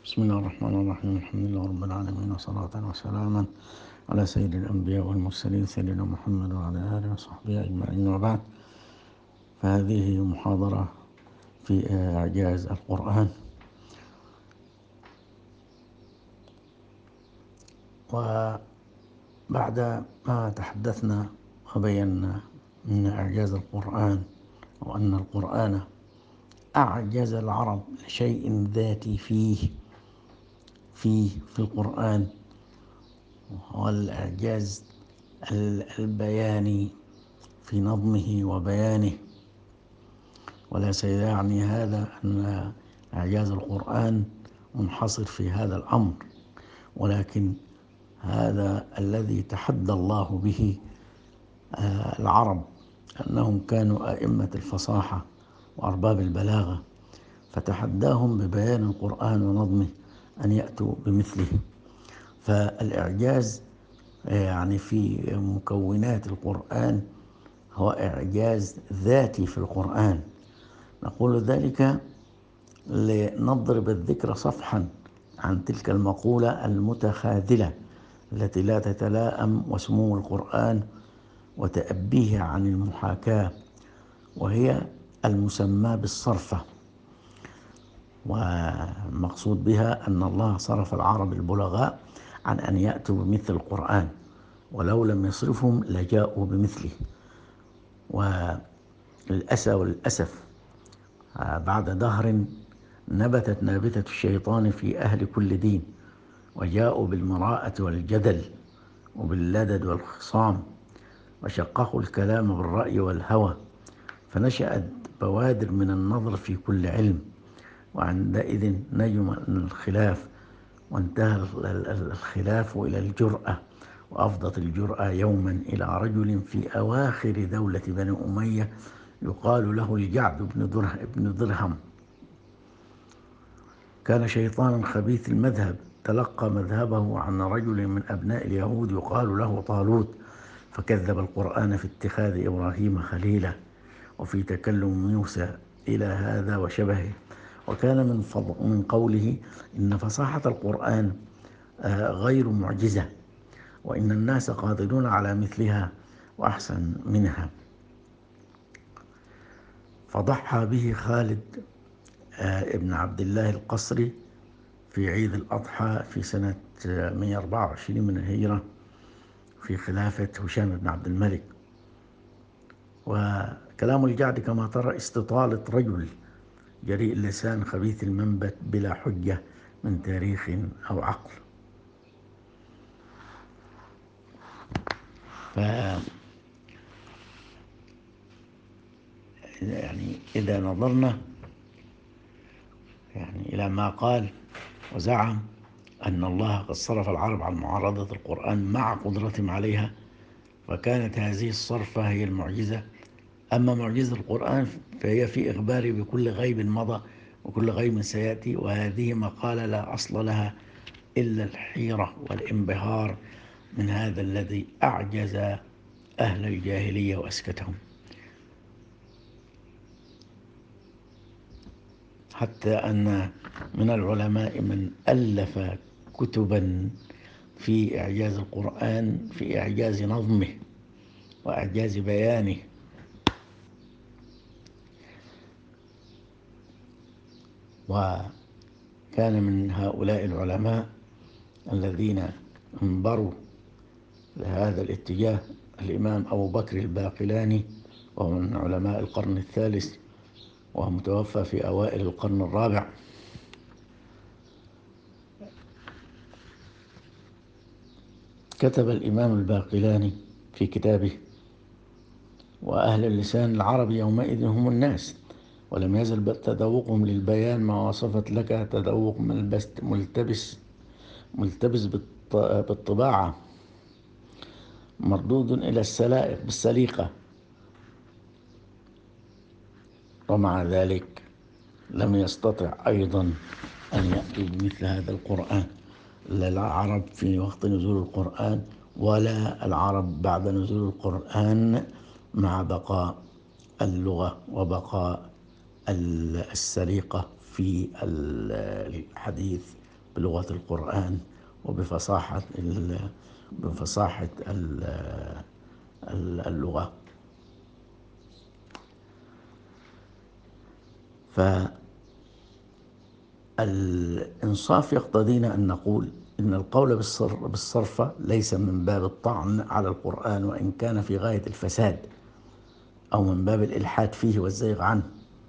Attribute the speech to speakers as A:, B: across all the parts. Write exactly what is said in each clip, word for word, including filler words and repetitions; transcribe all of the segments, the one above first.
A: بسم الله الرحمن الرحيم. الحمد لله رب العالمين، وصلاة وسلاما على سيد الأنبياء والمرسلين سيدنا محمد وعلى آله وصحبه أجمعين، وبعد. فهذه محاضرة في إعجاز القرآن. وبعد ما تحدثنا وبينا أن إعجاز القرآن وأن القرآن أعجز العرب لشيء ذاتي فيه فيه في القرآن، هو الإعجاز البياني في نظمه وبيانه. ولا سيعني هذا أن إعجاز القرآن منحصر في هذا الأمر، ولكن هذا الذي تحدى الله به العرب، أنهم كانوا أئمة الفصاحة وأرباب البلاغة، فتحداهم ببيان القرآن ونظمه أن يأتوا بمثله. فالإعجاز يعني في مكونات القرآن هو إعجاز ذاتي في القرآن. نقول ذلك لنضرب الذكر صفحا عن تلك المقولة المتخاذلة التي لا تتلائم وسمو القرآن وتأبيه عن المحاكاة، وهي المسمى بالصرفة. ومقصود بها أن الله صرف العرب البلغاء عن أن يأتوا بمثل القرآن، ولو لم يصرفهم لجاءوا بمثله. والأسى والأسف بعد دهر نبتت نابتة الشيطان في أهل كل دين، وجاءوا بالمراءة والجدل وباللدد والخصام، وشققوا الكلام بالرأي والهوى، فنشأت بوادر من النظر في كل علم، وعندئذ نجم الخلاف، وانتهى الخلاف إلى الجرأة، وأفضت الجرأة يوما إلى رجل في أواخر دولة بني أمية يقال له الجعد بن درهم. كان شيطانا خبيث المذهب، تلقى مذهبه عن رجل من أبناء اليهود يقال له طالوت، فكذب القرآن في اتخاذ إبراهيم خليلا وفي تكلم موسى إلى هذا وشبهه. وكان من, من قوله إن فصاحة القرآن غير معجزة، وإن الناس قادرون على مثلها وأحسن منها. فضحى به خالد ابن عبد الله القصري في عيد الأضحى في سنة مئة وأربعة وعشرين من الهجرة في خلافة هشام بن عبد الملك. وكلام الجعد كما ترى استطالة رجل جريء اللسان خبيث المنبت بلا حجة من تاريخ أو عقل. ف يعني إذا نظرنا يعني إلى ما قال وزعم أن الله قد صرف العرب عن معارضة القرآن مع قدرتهم عليها، فكانت هذه الصرفة هي المعجزة. أما معجزة القرآن فهي في إخباره بكل غيب مضى وكل غيب سيأتي، وهذه مقالة لا أصل لها إلا الحيرة والانبهار من هذا الذي أعجز أهل الجاهلية وأسكتهم، حتى أن من العلماء من ألف كتبا في إعجاز القرآن، في إعجاز نظمه وإعجاز بيانه. وكان من هؤلاء العلماء الذين انبروا لهذا الاتجاه الإمام أبو بكر الباقلاني، وهو من علماء القرن الثالث، وهو متوفى في أوائل القرن الرابع. كتب الإمام الباقلاني في كتابه: وأهل اللسان العربي يومئذ هم الناس، ولم يزل تذوقهم للبيان ما وصفت لك تذوق ملتبس ملتبس بالطباعة، مردود إلى السلائق بالسليقة. ومع ذلك لم يستطع أيضا أن يأتي بمثل هذا القرآن، لا العرب في وقت نزول القرآن ولا العرب بعد نزول القرآن، مع بقاء اللغة وبقاء السليقة في الحديث بلغة القرآن وبفصاحة بفصاحة اللغة. فالإنصاف يقتضينا أن نقول إن القول بالصرف ليس من باب الطعن على القرآن وإن كان في غاية الفساد، أو من باب الإلحاد فيه والزيغ عنه،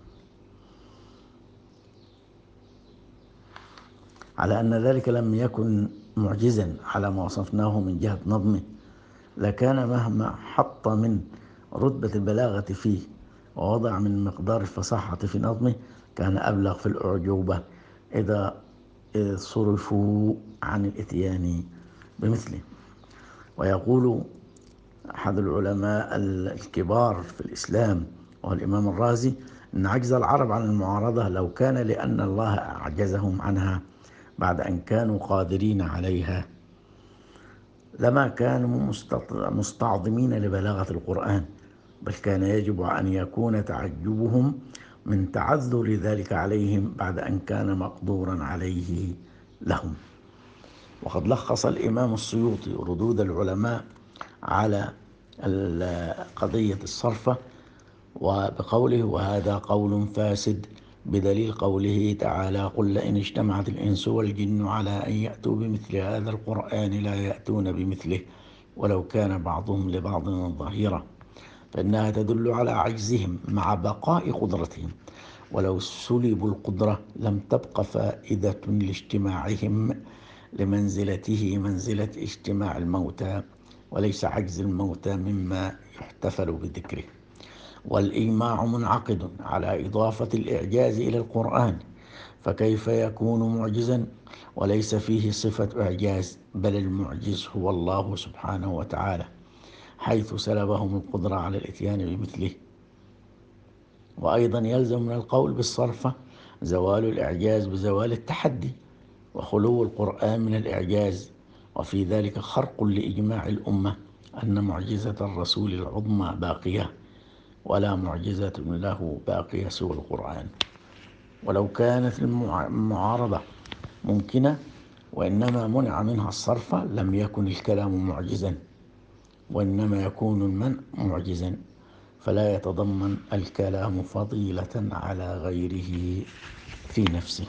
A: على أن ذلك لم يكن معجزا على ما وصفناه من جهة نظمه، لكان مهما حط من رتبة البلاغة فيه ووضع من مقدار الفصاحة في نظمه كان أبلغ في الأعجوبة إذا صرفوا عن الإتيان بمثله. ويقول أحد العلماء الكبار في الإسلام وهو الإمام الرازي إن عجز العرب عن المعارضة لو كان لأن الله أعجزهم عنها بعد أن كانوا قادرين عليها لما كانوا مستعظمين لبلاغة القرآن، بل كان يجب أن يكون تعجبهم من تعذر ذلك عليهم بعد أن كان مقدورا عليه لهم. وقد لخص الإمام السيوطي ردود العلماء على قضية الصرفة وبقوله: وهذا قول فاسد، بدليل قوله تعالى: قل لئن اجتمعت الإنس والجن على أن يأتوا بمثل هذا القرآن لا يأتون بمثله ولو كان بعضهم لبعض ظهيرا، فإنها تدل على عجزهم مع بقاء قدرتهم، ولو سلبوا القدرة لم تبق فائدة لاجتماعهم لمنزلته منزلة اجتماع الموتى، وليس عجز الموتى مما يحتفل بذكره. والإيماع منعقد على إضافة الإعجاز إلى القرآن، فكيف يكون معجزا وليس فيه صفة إعجاز؟ بل المعجز هو الله سبحانه وتعالى، حيث سلبهم القدرة على الإتيان بمثله. وأيضا يلزم من القول بالصرفة زوال الإعجاز بزوال التحدي، وخلو القرآن من الإعجاز، وفي ذلك خرق لإجماع الأمة أن معجزة الرسول العظمى باقية، ولا معجزة له باقية سوى القرآن. ولو كانت المعارضة ممكنة وإنما منع منها الصرف لم يكن الكلام معجزا، وإنما يكون المنع معجزا، فلا يتضمن الكلام فضيلة على غيره في نفسه.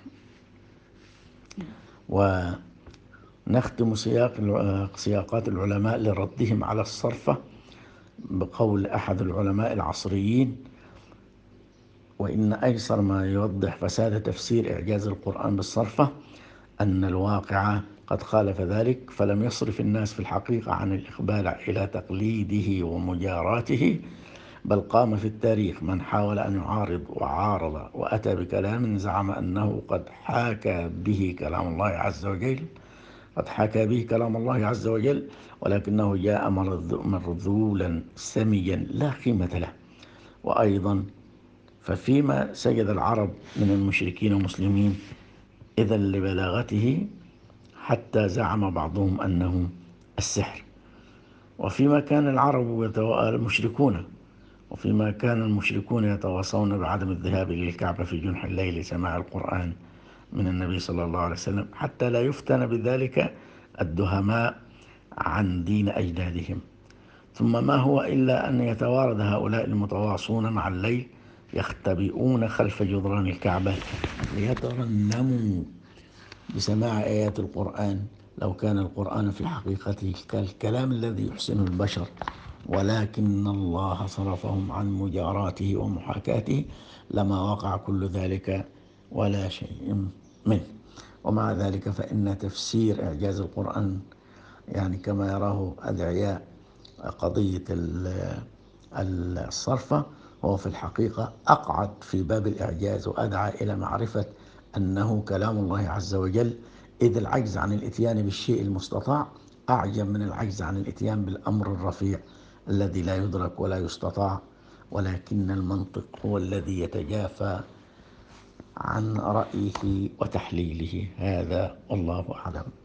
A: ونختم سياق سياقات العلماء لردهم على الصرفة بقول أحد العلماء العصريين: وإن أيسر ما يوضح فساد تفسير إعجاز القرآن بالصرفة أن الواقع قد خالف ذلك، فلم يصرف الناس في الحقيقة عن الإقبال إلى تقليده ومجاراته، بل قام في التاريخ من حاول أن يعارض وعارض وأتى بكلام زعم أنه قد حاكى به كلام الله عز وجل قد حكى به كلام الله عز وجل ولكنه جاء مرذولا سميا لا قيمة له. وأيضا ففيما سجد العرب من المشركين والمسلمين إذا لبلاغته حتى زعم بعضهم أنه السحر، وفيما كان العرب المشركون وفيما كان المشركون يتواصون بعدم الذهاب للكعبة في جنح الليل لسماع القرآن من النبي صلى الله عليه وسلم حتى لا يفتن بذلك الدهماء عن دين أجدادهم. ثم ما هو إلا أن يتوارد هؤلاء المتواصون مع الليل يختبئون خلف جدران الكعبة ليترنموا بسماع آيات القرآن، لو كان القرآن في حقيقته كالكلام الذي يحسنه البشر، ولكن الله صرفهم عن مجاراته ومحاكاته لما وقع كل ذلك ولا شيء منه. ومع ذلك فإن تفسير إعجاز القرآن يعني كما يراه أدعياء قضية الصرفة هو في الحقيقة أقعد في باب الإعجاز وأدعى إلى معرفة أنه كلام الله عز وجل، إذ العجز عن الإتيان بالشيء المستطاع أعجب من العجز عن الإتيان بالأمر الرفيع الذي لا يدرك ولا يستطاع، ولكن المنطق هو الذي يتجافى عن رأيه وتحليله. هذا والله أعلم.